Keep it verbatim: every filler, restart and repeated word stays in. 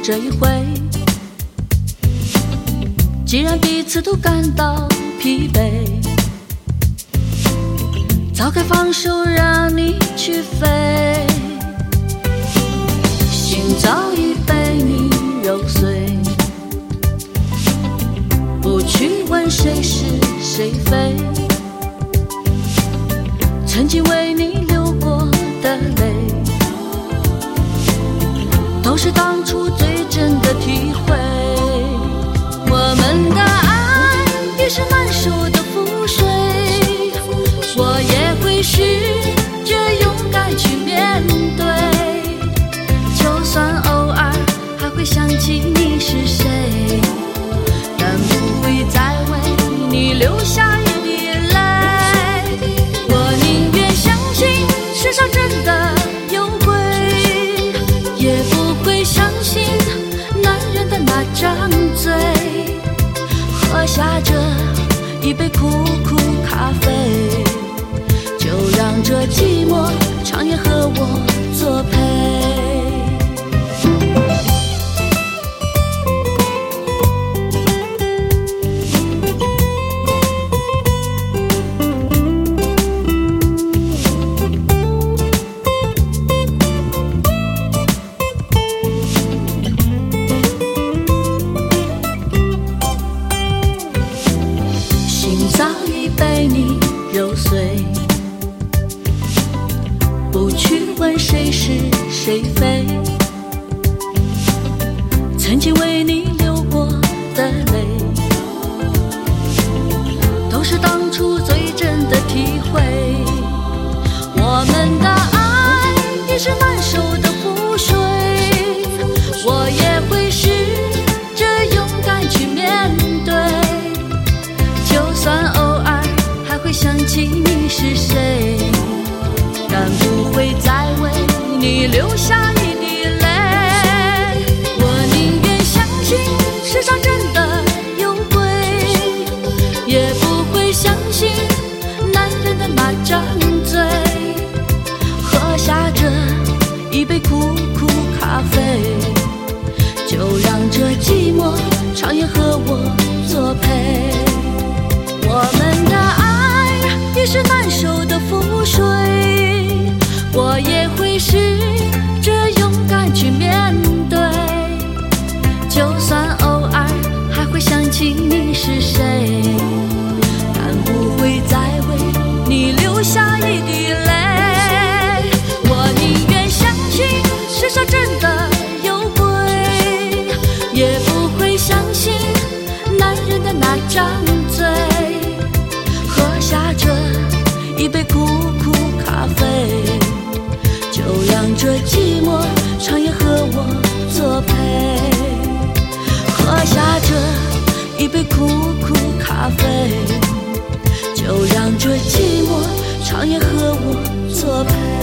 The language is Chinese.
这一回，既然彼此都感到疲惫，早该放手让你去飞，心早已被你揉碎，不去问谁是谁非，曾经为你流过的泪，都是当初最真的体会。我们的爱也是难受的覆水，我也会试着勇敢去面对，就算偶尔还会想起你是谁，但不会再为你留下一滴泪。我宁愿相信世上真的有鬼，也不会相信男人的那张嘴，喝下这一杯苦苦咖啡，就让这寂寞长夜和我作陪。被你揉碎，不去问谁是谁非，曾经为你流过的泪，都是当初最真的体会。我们的爱也是难受的覆水，我也会试着勇敢去面对，就算偶尔会想起你是谁，但不会再为你留下一滴泪。我宁愿相信世上真的有鬼，也不会相信男人的那张嘴，喝下这一杯苦苦咖啡，就让这寂寞长夜和我作陪。我们的爱也是难受的覆水，我也会试着勇敢去面对，就算偶尔还会想起你是谁，但不会再为你留下一滴泪。我宁愿相信世上真的有鬼，也不会相信男人的那张嘴，下这一杯苦苦咖啡，就让这寂寞长夜和我作陪。喝下这一杯苦苦咖啡，就让这寂寞长夜和我作陪。